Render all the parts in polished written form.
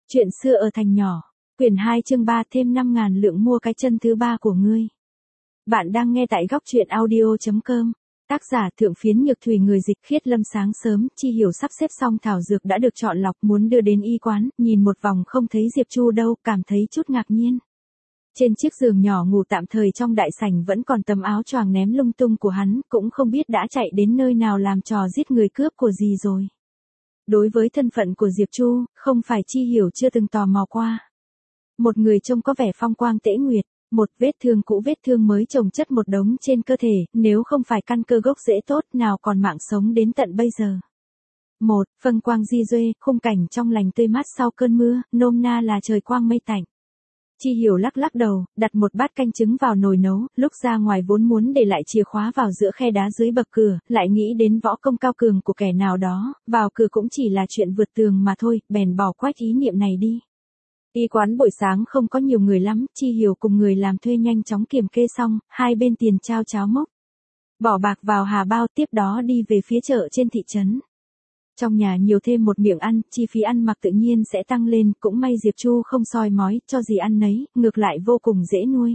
Chuyện xưa ở thành nhỏ, quyển 2 chương 3 thêm 5.000 lượng mua cái chân thứ ba của ngươi. Bạn đang nghe tại góc truyện audio.com. Tác giả Thượng Phiến Nhược Thủy, người dịch Khiết Lâm. Sáng sớm, Chi Hiểu sắp xếp xong thảo dược đã được chọn lọc, muốn đưa đến y quán, nhìn một vòng không thấy Diệp Chu đâu, cảm thấy chút ngạc nhiên. Trên chiếc giường nhỏ ngủ tạm thời trong đại sảnh vẫn còn tấm áo choàng ném lung tung của hắn, cũng không biết đã chạy đến nơi nào làm trò giết người cướp của gì rồi. Đối với thân phận của Diệp Chu, không phải Chi Hiểu chưa từng tò mò qua. Một người trông có vẻ phong quang tễ nguyệt, một vết thương cũ vết thương mới chồng chất một đống trên cơ thể, nếu không phải căn cơ gốc rễ tốt nào còn mạng sống đến tận bây giờ. Một, phân quang di duê, khung cảnh trong lành tươi mát sau cơn mưa, nôm na là trời quang mây tạnh. Chi Hiểu lắc lắc đầu, đặt một bát canh trứng vào nồi nấu, lúc ra ngoài vốn muốn để lại chìa khóa vào giữa khe đá dưới bậc cửa, lại nghĩ đến võ công cao cường của kẻ nào đó, vào cửa cũng chỉ là chuyện vượt tường mà thôi, bèn bỏ quách ý niệm này đi. Y quán buổi sáng không có nhiều người lắm, Chi Hiểu cùng người làm thuê nhanh chóng kiểm kê xong, hai bên tiền trao cháo mốc. Bỏ bạc vào hà bao, tiếp đó đi về phía chợ trên thị trấn. Trong nhà nhiều thêm một miệng ăn, chi phí ăn mặc tự nhiên sẽ tăng lên, cũng may Diệp Chu không soi mói, cho gì ăn nấy, ngược lại vô cùng dễ nuôi.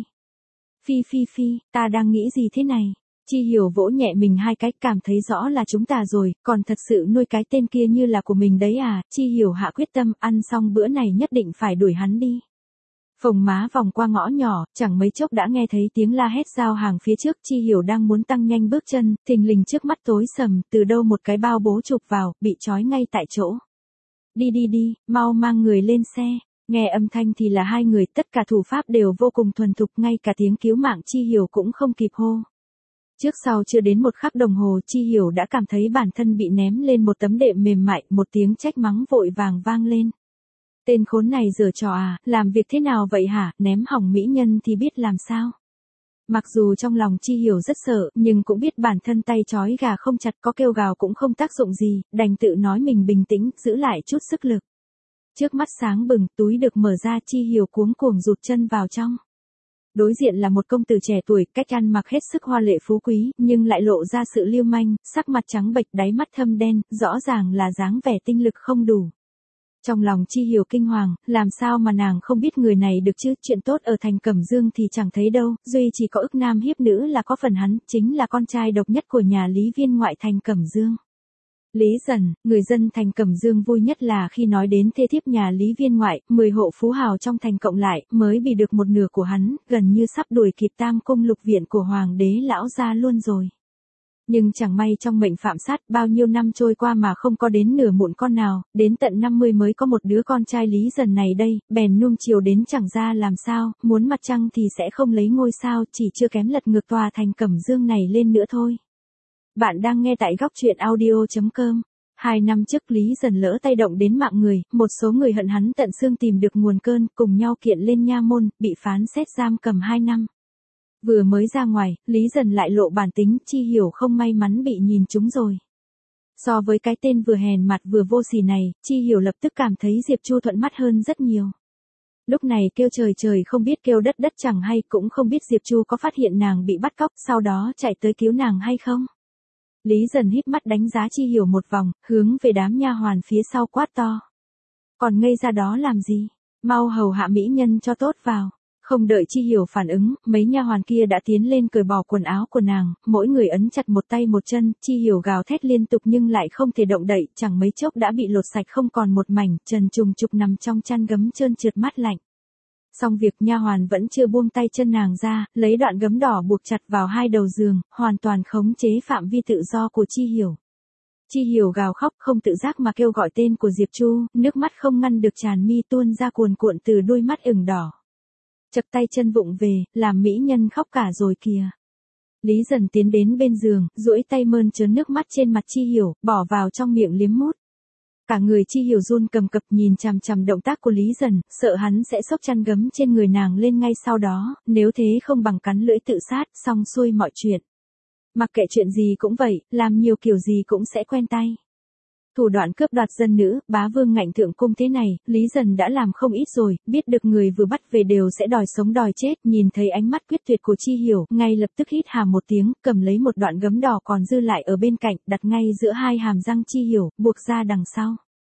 Phi, ta đang nghĩ gì thế này? Chi Hiểu vỗ nhẹ mình hai cái, cảm thấy rõ là chúng ta rồi, còn thật sự nuôi cái tên kia như là của mình đấy à? Chi Hiểu hạ quyết tâm, ăn xong bữa này nhất định phải đuổi hắn đi. Phồng má vòng qua ngõ nhỏ, chẳng mấy chốc đã nghe thấy tiếng la hét giao hàng phía trước. Chi Hiểu đang muốn tăng nhanh bước chân, thình lình trước mắt tối sầm, từ đâu một cái bao bố chụp vào, bị trói ngay tại chỗ. Đi, mau mang người lên xe. Nghe âm thanh thì là hai người, tất cả thủ pháp đều vô cùng thuần thục, ngay cả tiếng cứu mạng Chi Hiểu cũng không kịp hô. Trước sau chưa đến một khắc đồng hồ, Chi Hiểu đã cảm thấy bản thân bị ném lên một tấm đệm mềm mại, một tiếng trách mắng vội vàng vang lên. Tên khốn này giở trò à, làm việc thế nào vậy hả, ném hỏng mỹ nhân thì biết làm sao. Mặc dù trong lòng Chi Hiểu rất sợ, nhưng cũng biết bản thân tay trói gà không chặt, có kêu gào cũng không tác dụng gì, đành tự nói mình bình tĩnh, giữ lại chút sức lực. Trước mắt sáng bừng, túi được mở ra, Chi Hiểu cuống cuồng rụt chân vào trong. Đối diện là một công tử trẻ tuổi, cách ăn mặc hết sức hoa lệ phú quý, nhưng lại lộ ra sự lưu manh, sắc mặt trắng bệch, đáy mắt thâm đen, rõ ràng là dáng vẻ tinh lực không đủ. Trong lòng Chi Hiểu kinh hoàng, làm sao mà nàng không biết người này được chứ, chuyện tốt ở thành Cẩm Dương thì chẳng thấy đâu, duy chỉ có ức nam hiếp nữ là có phần hắn, chính là con trai độc nhất của nhà Lý Viên ngoại thành Cẩm Dương. Lý Dần, người dân thành Cẩm Dương vui nhất là khi nói đến thê thiếp nhà Lý Viên ngoại, 10 hộ phú hào trong thành cộng lại, mới bị được một nửa của hắn, gần như sắp đuổi kịp tam cung lục viện của hoàng đế lão gia luôn rồi. Nhưng chẳng may trong mệnh phạm sát, bao nhiêu năm trôi qua mà không có đến nửa mụn con nào, đến tận 50 mới có một đứa con trai Lý Dần này đây, bèn nuông chiều đến chẳng ra làm sao, muốn mặt trăng thì sẽ không lấy ngôi sao, chỉ chưa kém lật ngược tòa thành Cẩm Dương này lên nữa thôi. Bạn đang nghe tại góc truyện audio.com. 2 năm trước Lý Dần lỡ tay động đến mạng người, một số người hận hắn tận xương tìm được nguồn cơn, cùng nhau kiện lên nha môn, bị phán xét giam cầm 2 năm. Vừa mới ra ngoài, Lý Dần lại lộ bản tính, Chi Hiểu không may mắn bị nhìn trúng rồi. So với cái tên vừa hèn mặt vừa vô sỉ này, Chi Hiểu lập tức cảm thấy Diệp Chu thuận mắt hơn rất nhiều. Lúc này kêu trời không biết kêu đất chẳng hay, cũng không biết Diệp Chu có phát hiện nàng bị bắt cóc, sau đó chạy tới cứu nàng hay không. Lý Dần híp mắt đánh giá Chi Hiểu một vòng, hướng về đám nha hoàn phía sau quát to. Còn ngây ra đó làm gì? Mau hầu hạ mỹ nhân cho tốt vào. Không đợi Chi Hiểu phản ứng, mấy nha hoàn kia đã tiến lên cởi bỏ quần áo của nàng, mỗi người ấn chặt một tay một chân, Chi Hiểu gào thét liên tục nhưng lại không thể động đậy, chẳng mấy chốc đã bị lột sạch không còn một mảnh, trần trùng trục nằm trong chăn gấm trơn trượt mát lạnh. Xong việc, nha hoàn vẫn chưa buông tay chân nàng ra, lấy đoạn gấm đỏ buộc chặt vào hai đầu giường, hoàn toàn khống chế phạm vi tự do của Chi Hiểu. Chi Hiểu gào khóc, không tự giác mà kêu gọi tên của Diệp Chu, nước mắt không ngăn được tràn mi tuôn ra cuồn cuộn từ đôi mắt ửng đỏ. Chập tay chân vụng về, làm mỹ nhân khóc cả rồi kìa. Lý Dần tiến đến bên giường, duỗi tay mơn trớn nước mắt trên mặt Chi Hiểu, bỏ vào trong miệng liếm mút. Cả người Chi Hiểu run cầm cập nhìn chằm chằm động tác của Lý Dần, sợ hắn sẽ xốc chăn gấm trên người nàng lên ngay sau đó, nếu thế không bằng cắn lưỡi tự sát, xong xuôi mọi chuyện. Mặc kệ chuyện gì cũng vậy, làm nhiều kiểu gì cũng sẽ quen tay. Thủ đoạn cướp đoạt dân nữ, bá vương ngạnh thượng cung thế này, Lý Dần đã làm không ít rồi, biết được người vừa bắt về đều sẽ đòi sống đòi chết, nhìn thấy ánh mắt quyết tuyệt của Chi Hiểu, ngay lập tức hít hà một tiếng, cầm lấy một đoạn gấm đỏ còn dư lại ở bên cạnh, đặt ngay giữa hai hàm răng Chi Hiểu, buộc ra đằng sau.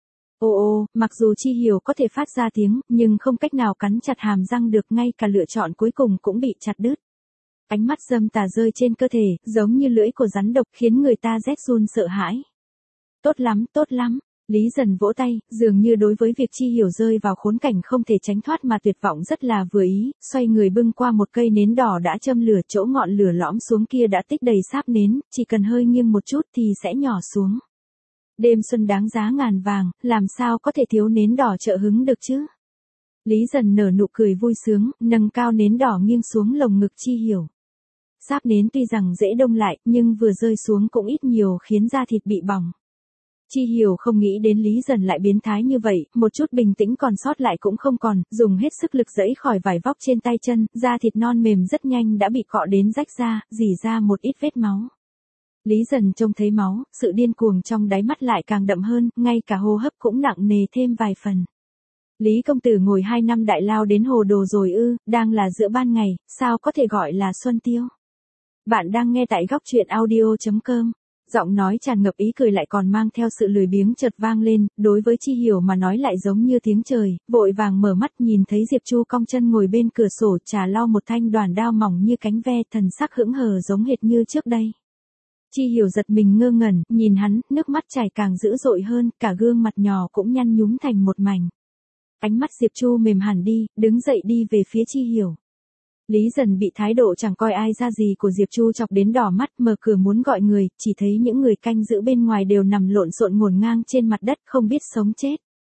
Mặc dù Chi Hiểu có thể phát ra tiếng, nhưng không cách nào cắn chặt hàm răng được, ngay cả lựa chọn cuối cùng cũng bị chặt đứt. Ánh mắt dâm tà rơi trên cơ thể, giống như lưỡi của rắn độc, khiến người ta rét run sợ hãi. Tốt lắm, tốt lắm. Lý Dần vỗ tay, dường như đối với việc Chi Hiểu rơi vào khốn cảnh không thể tránh thoát mà tuyệt vọng rất là vừa ý, xoay người bưng qua một cây nến đỏ đã châm lửa, chỗ ngọn lửa lõm xuống kia đã tích đầy sáp nến, chỉ cần hơi nghiêng một chút thì sẽ nhỏ xuống. Đêm xuân đáng giá ngàn vàng, làm sao có thể thiếu nến đỏ trợ hứng được chứ? Lý Dần nở nụ cười vui sướng, nâng cao nến đỏ nghiêng xuống lồng ngực Chi Hiểu. Sáp nến tuy rằng dễ đông lại, nhưng vừa rơi xuống cũng ít nhiều khiến da thịt bị bỏng. Chi Hiểu không nghĩ đến Lý Dần lại biến thái như vậy, một chút bình tĩnh còn sót lại cũng không còn, dùng hết sức lực giãy khỏi vải vóc trên tay chân, da thịt non mềm rất nhanh đã bị cọ đến rách ra, rỉ ra một ít vết máu. Lý Dần trông thấy máu, sự điên cuồng trong đáy mắt lại càng đậm hơn, ngay cả hô hấp cũng nặng nề thêm vài phần. Lý công tử ngồi 2 năm đại lao đến hồ đồ rồi ư? Đang là giữa ban ngày, sao có thể gọi là xuân tiêu? Bạn đang nghe tại góc truyện audio.com. Giọng nói tràn ngập ý cười lại còn mang theo sự lười biếng chợt vang lên, đối với Chi Hiểu mà nói lại giống như tiếng trời, vội vàng mở mắt nhìn thấy Diệp Chu cong chân ngồi bên cửa sổ trà lau một thanh đoàn đao mỏng như cánh ve, thần sắc hững hờ giống hệt như trước đây. Chi Hiểu giật mình ngơ ngẩn, nhìn hắn, nước mắt chảy càng dữ dội hơn, cả gương mặt nhỏ cũng nhăn nhúm thành một mảnh. Ánh mắt Diệp Chu mềm hẳn đi, đứng dậy đi về phía Chi Hiểu. Lý Dần bị thái độ chẳng coi ai ra gì của Diệp Chu chọc đến đỏ mắt, mở cửa muốn gọi người, chỉ thấy những người canh giữ bên ngoài đều nằm lộn xộn ngổn ngang trên mặt đất không biết sống chết.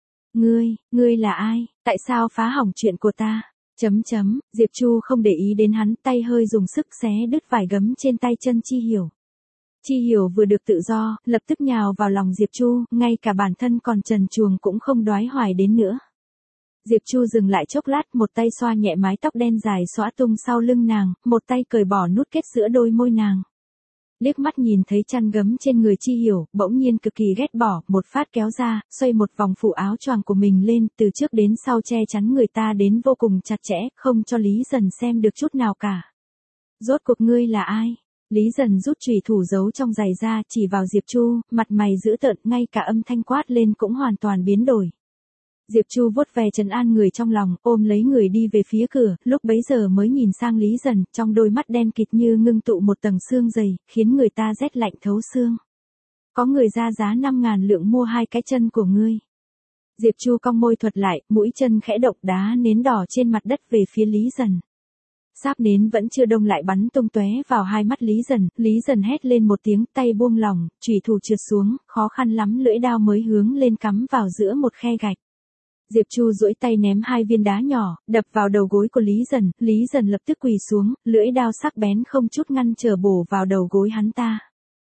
Ngươi là ai? Tại sao phá hỏng chuyện của ta? Diệp Chu không để ý đến hắn, tay hơi dùng sức xé đứt vải gấm trên tay chân Chi Hiểu. Chi Hiểu vừa được tự do, lập tức nhào vào lòng Diệp Chu, ngay cả bản thân còn trần truồng cũng không đoái hoài đến nữa. Diệp Chu dừng lại chốc lát, một tay xoa nhẹ mái tóc đen dài xõa tung sau lưng nàng, một tay cởi bỏ nút kết giữa đôi môi nàng. Liếc mắt nhìn thấy chăn gấm trên người Chi Hiểu, bỗng nhiên cực kỳ ghét bỏ, một phát kéo ra, xoay một vòng phủ áo choàng của mình lên, từ trước đến sau che chắn người ta đến vô cùng chặt chẽ, không cho Lý Dần xem được chút nào cả. Rốt cuộc ngươi là ai? Lý Dần rút chùy thủ giấu trong giày ra, chỉ vào Diệp Chu, mặt mày dữ tợn, ngay cả âm thanh quát lên cũng hoàn toàn biến đổi. Diệp Chu vuốt ve trấn an người trong lòng, ôm lấy người đi về phía cửa, lúc bấy giờ mới nhìn sang Lý Dần, trong đôi mắt đen kịt như ngưng tụ một tầng sương dày, khiến người ta rét lạnh thấu xương. Có người ra giá 5.000 lượng mua 2 cái chân của ngươi. Diệp Chu cong môi thuật lại, mũi chân khẽ động, đá nến đỏ trên mặt đất về phía Lý Dần. Sáp nến vẫn chưa đông lại bắn tung tóe vào hai mắt Lý Dần hét lên một tiếng, tay buông lỏng, chùy thủ trượt xuống, khó khăn lắm lưỡi đao mới hướng lên cắm vào giữa một khe gạch. Diệp Chu duỗi tay ném 2 viên đá nhỏ, đập vào đầu gối của Lý Dần lập tức quỳ xuống, lưỡi đao sắc bén không chút ngăn trở bổ vào đầu gối hắn ta.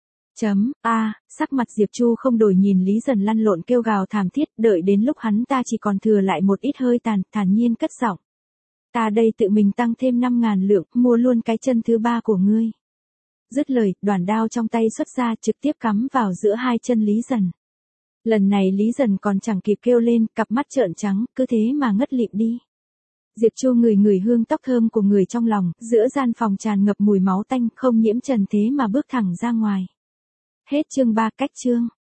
Sắc mặt Diệp Chu không đổi, nhìn Lý Dần lăn lộn kêu gào thảm thiết, đợi đến lúc hắn ta chỉ còn thừa lại một ít hơi tàn, thản nhiên cất giọng. Ta đây tự mình tăng thêm 5.000 lượng, mua luôn cái chân thứ 3 của ngươi. Dứt lời, đoàn đao trong tay xuất ra, trực tiếp cắm vào giữa hai chân Lý Dần. Lần này Lý Dần còn chẳng kịp kêu lên, cặp mắt trợn trắng, cứ thế mà ngất lịm đi. Diệp Chu ngửi hương tóc thơm của người trong lòng, giữa gian phòng tràn ngập mùi máu tanh, không nhiễm trần thế mà bước thẳng ra ngoài. Hết chương 3. Cách chương.